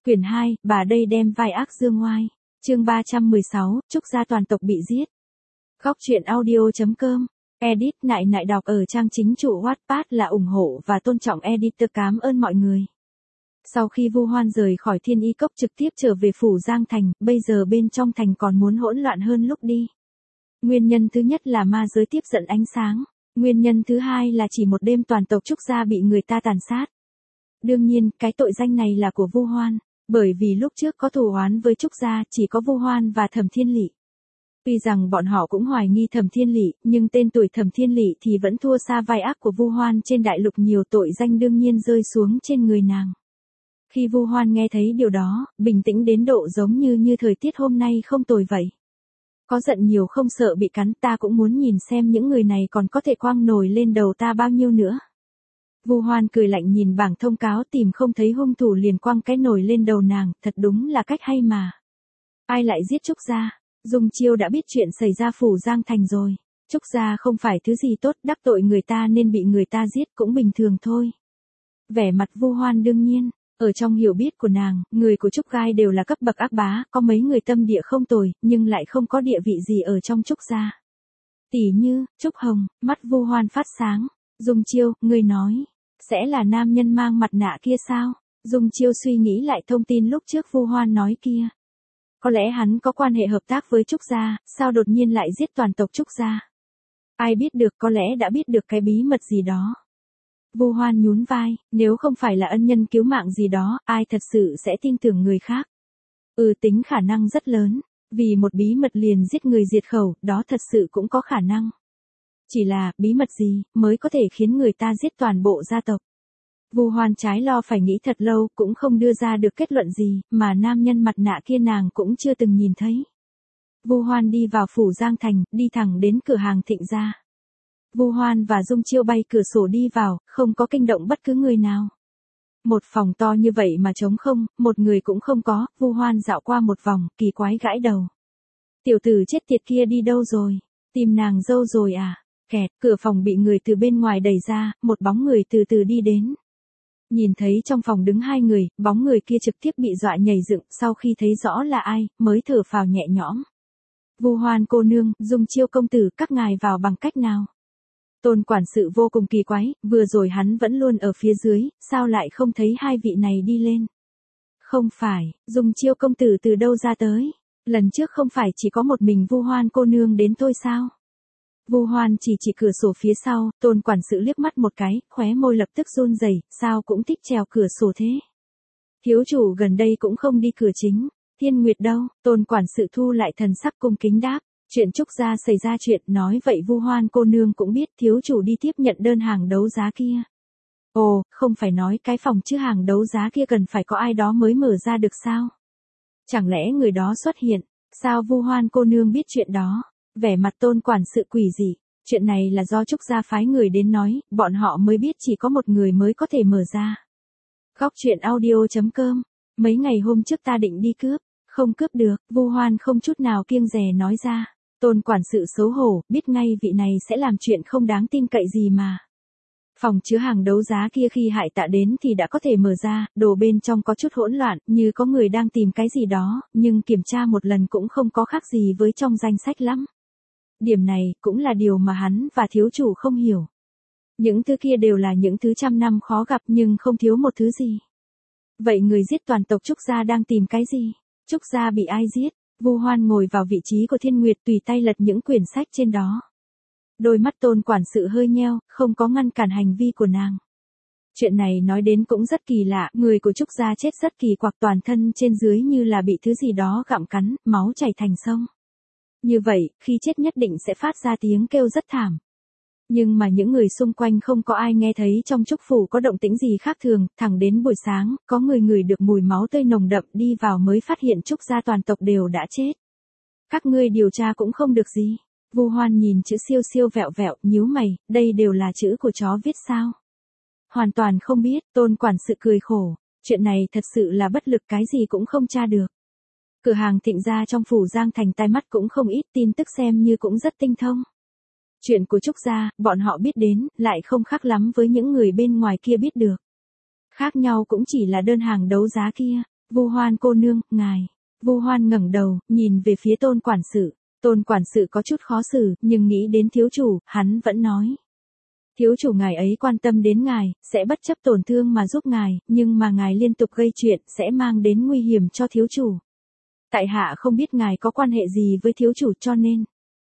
Quyển 2, bà đây đem vai ác dương ngoai. Chương 316, Trúc gia toàn tộc bị giết. Góc truyện audio.com. Edit nại đọc ở trang chính chủ Wattpad là ủng hộ và tôn trọng editor, cảm ơn mọi người. Sau khi Vu Hoan rời khỏi Thiên Y Cốc trực tiếp trở về phủ Giang Thành, bây giờ bên trong thành còn muốn hỗn loạn hơn lúc đi. Nguyên nhân thứ nhất là ma giới tiếp dẫn ánh sáng. Nguyên nhân thứ hai là chỉ một đêm toàn tộc Trúc gia bị người ta tàn sát. Đương nhiên, cái tội danh này là của Vu Hoan, bởi vì lúc trước có thù oán với Trúc gia chỉ có Vu Hoan và Thẩm Thiên Lị. Tuy rằng bọn họ cũng hoài nghi Thẩm Thiên Lị, nhưng tên tuổi Thẩm Thiên Lị thì vẫn thua xa vai ác của Vu Hoan trên đại lục, nhiều tội danh đương nhiên rơi xuống trên người nàng. Khi Vu Hoan nghe thấy điều đó, bình tĩnh đến độ giống như thời tiết hôm nay không tồi vậy. Có giận nhiều không sợ bị cắn, ta cũng muốn nhìn xem những người này còn có thể quăng nổi lên đầu ta bao nhiêu nữa. Vu Hoan cười lạnh nhìn bảng thông cáo, tìm không thấy hung thủ liền quăng cái nồi lên đầu nàng, thật đúng là cách hay mà. Ai lại giết Trúc gia? Dung Chiêu đã biết chuyện xảy ra phủ Giang Thành rồi. Trúc gia không phải thứ gì tốt, đắc tội người ta nên bị người ta giết cũng bình thường thôi. Vẻ mặt Vu Hoan đương nhiên, ở trong hiểu biết của nàng, người của Trúc Gai đều là cấp bậc ác bá, có mấy người tâm địa không tồi, nhưng lại không có địa vị gì ở trong Trúc gia. Tỷ như, Trúc Hồng, mắt Vu Hoan phát sáng. Dung Chiêu, ngươi nói, sẽ là nam nhân mang mặt nạ kia sao? Dung Chiêu suy nghĩ lại thông tin lúc trước Vu Hoan nói kia. Có lẽ hắn có quan hệ hợp tác với Trúc gia, sao đột nhiên lại giết toàn tộc Trúc gia? Ai biết được, có lẽ đã biết được cái bí mật gì đó. Vu Hoan nhún vai, nếu không phải là ân nhân cứu mạng gì đó, ai thật sự sẽ tin tưởng người khác? Tính khả năng rất lớn, vì một bí mật liền giết người diệt khẩu, đó thật sự cũng có khả năng. Chỉ là, bí mật gì, mới có thể khiến người ta giết toàn bộ gia tộc? Vu Hoan trái lo phải nghĩ thật lâu, cũng không đưa ra được kết luận gì, mà nam nhân mặt nạ kia nàng cũng chưa từng nhìn thấy. Vu Hoan đi vào phủ Giang Thành, đi thẳng đến cửa hàng Thịnh gia. Vu Hoan và Dung Chiêu bay cửa sổ đi vào, không có kinh động bất cứ người nào. Một phòng to như vậy mà trống không, một người cũng không có. Vu Hoan dạo qua một vòng, kỳ quái gãi đầu. Tiểu tử chết tiệt kia đi đâu rồi? Tìm nàng dâu rồi à? Kẹt, cửa phòng bị người từ bên ngoài đẩy ra, một bóng người từ từ đi đến. Nhìn thấy trong phòng đứng hai người, bóng người kia trực tiếp bị dọa nhảy dựng, sau khi thấy rõ là ai, mới thở phào nhẹ nhõm. Vu Hoan cô nương, Dung Chiêu công tử, các ngài vào bằng cách nào? Tôn quản sự vô cùng kỳ quái, vừa rồi hắn vẫn luôn ở phía dưới, sao lại không thấy hai vị này đi lên? Không phải, Dung Chiêu công tử từ đâu ra tới? Lần trước không phải chỉ có một mình Vu Hoan cô nương đến thôi sao? Vu Hoan chỉ cửa sổ phía sau, Tôn quản sự liếc mắt một cái, khóe môi lập tức run rẩy, sao cũng thích trèo cửa sổ thế? Thiếu chủ gần đây cũng không đi cửa chính. Thiên Nguyệt đâu? Tôn quản sự thu lại thần sắc cung kính đáp. Chuyện Trúc gia xảy ra chuyện, nói vậy Vu Hoan cô nương cũng biết, thiếu chủ đi tiếp nhận đơn hàng đấu giá kia. Ồ, không phải nói cái phòng chứa hàng đấu giá kia cần phải có ai đó mới mở ra được sao? Chẳng lẽ người đó xuất hiện? Sao Vu Hoan cô nương biết chuyện đó? Vẻ mặt Tôn quản sự quỷ dị. Chuyện này là do Trúc gia phái người đến nói, bọn họ mới biết chỉ có một người mới có thể mở ra. Góc truyện audio.com. Mấy ngày hôm trước ta định đi cướp, không cướp được. Vu Hoan không chút nào kiêng dè nói ra. Tôn quản sự xấu hổ, biết ngay vị này sẽ làm chuyện không đáng tin cậy gì mà. Phòng chứa hàng đấu giá kia khi Hải Tạ đến thì đã có thể mở ra, đồ bên trong có chút hỗn loạn, như có người đang tìm cái gì đó, nhưng kiểm tra một lần cũng không có khác gì với trong danh sách lắm. Điểm này cũng là điều mà hắn và thiếu chủ không hiểu. Những thứ kia đều là những thứ trăm năm khó gặp nhưng không thiếu một thứ gì. Vậy người giết toàn tộc Trúc gia đang tìm cái gì? Trúc gia bị ai giết? Vu Hoan ngồi vào vị trí của Thiên Nguyệt, tùy tay lật những quyển sách trên đó. Đôi mắt Tôn quản sự hơi nheo, không có ngăn cản hành vi của nàng. Chuyện này nói đến cũng rất kỳ lạ, người của Trúc gia chết rất kỳ quặc, toàn thân trên dưới như là bị thứ gì đó gặm cắn, máu chảy thành sông. Như vậy, khi chết nhất định sẽ phát ra tiếng kêu rất thảm. Nhưng mà những người xung quanh không có ai nghe thấy trong Trúc phủ có động tĩnh gì khác thường, thẳng đến buổi sáng, có người ngửi được mùi máu tươi nồng đậm, đi vào mới phát hiện Trúc gia toàn tộc đều đã chết. Các ngươi điều tra cũng không được gì. Vu Hoan nhìn chữ siêu siêu vẹo vẹo, nhíu mày, đây đều là chữ của chó viết sao? Hoàn toàn không biết. Tôn quản sự cười khổ, chuyện này thật sự là bất lực, cái gì cũng không tra được. Cửa hàng Thịnh gia trong phủ Giang Thành tai mắt cũng không ít, tin tức xem như cũng rất tinh thông. Chuyện của Trúc gia, bọn họ biết đến, lại không khác lắm với những người bên ngoài kia biết được. Khác nhau cũng chỉ là đơn hàng đấu giá kia. Vu Hoan cô nương, ngài. Vu Hoan ngẩng đầu, nhìn về phía Tôn quản sự. Tôn quản sự có chút khó xử, nhưng nghĩ đến thiếu chủ, hắn vẫn nói. Thiếu chủ ngài ấy quan tâm đến ngài, sẽ bất chấp tổn thương mà giúp ngài, nhưng mà ngài liên tục gây chuyện sẽ mang đến nguy hiểm cho thiếu chủ. Tại hạ không biết ngài có quan hệ gì với thiếu chủ cho nên.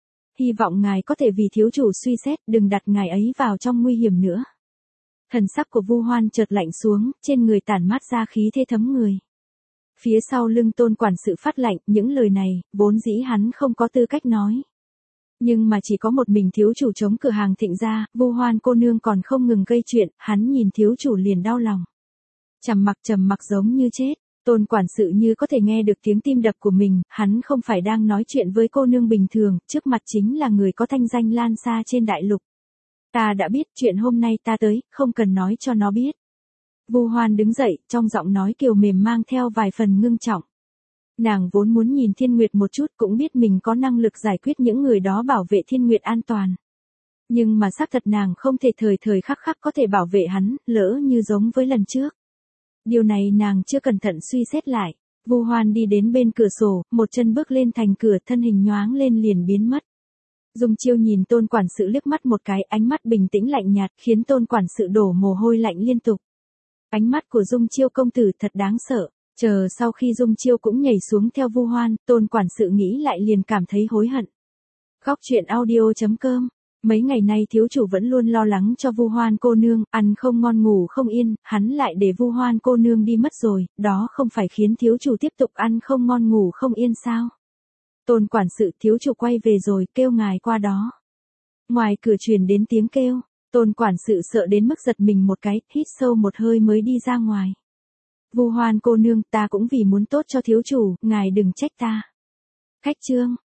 Hy vọng ngài có thể vì thiếu chủ suy xét, đừng đặt ngài ấy vào trong nguy hiểm nữa. Thần sắc của Vu Hoan chợt lạnh xuống, trên người tản mát ra khí thế thấm người. Phía sau lưng Tôn quản sự phát lạnh, những lời này, vốn dĩ hắn không có tư cách nói. Nhưng mà chỉ có một mình thiếu chủ chống cửa hàng Thịnh gia, Vu Hoan cô nương còn không ngừng gây chuyện, hắn nhìn thiếu chủ liền đau lòng. Trầm mặc giống như chết, Tôn quản sự như có thể nghe được tiếng tim đập của mình, hắn không phải đang nói chuyện với cô nương bình thường, trước mặt chính là người có thanh danh lan xa trên đại lục. Ta đã biết chuyện hôm nay ta tới, không cần nói cho nó biết. Vu Hoan đứng dậy, trong giọng nói kiều mềm mang theo vài phần ngưng trọng. Nàng vốn muốn nhìn Thiên Nguyệt một chút, cũng biết mình có năng lực giải quyết những người đó bảo vệ Thiên Nguyệt an toàn. Nhưng mà xác thật nàng không thể thời khắc có thể bảo vệ hắn, lỡ như giống với lần trước. Điều này nàng chưa cẩn thận suy xét lại. Vu Hoan đi đến bên cửa sổ, một chân bước lên thành cửa, thân hình nhoáng lên liền biến mất. Dung Chiêu nhìn Tôn quản sự liếc mắt một cái, ánh mắt bình tĩnh lạnh nhạt, khiến Tôn quản sự đổ mồ hôi lạnh liên tục. Ánh mắt của Dung Chiêu công tử thật đáng sợ. Chờ sau khi Dung Chiêu cũng nhảy xuống theo Vu Hoan, Tôn quản sự nghĩ lại liền cảm thấy hối hận. Góc truyện audio.com. Mấy ngày nay thiếu chủ vẫn luôn lo lắng cho Vu Hoan cô nương, ăn không ngon ngủ không yên, hắn lại để Vu Hoan cô nương đi mất rồi, đó không phải khiến thiếu chủ tiếp tục ăn không ngon ngủ không yên sao? Tôn quản sự, thiếu chủ quay về rồi, kêu ngài qua đó. Ngoài cửa truyền đến tiếng kêu, Tôn quản sự sợ đến mức giật mình một cái, hít sâu một hơi mới đi ra ngoài. Vu Hoan cô nương, ta cũng vì muốn tốt cho thiếu chủ, ngài đừng trách ta. Khách chương.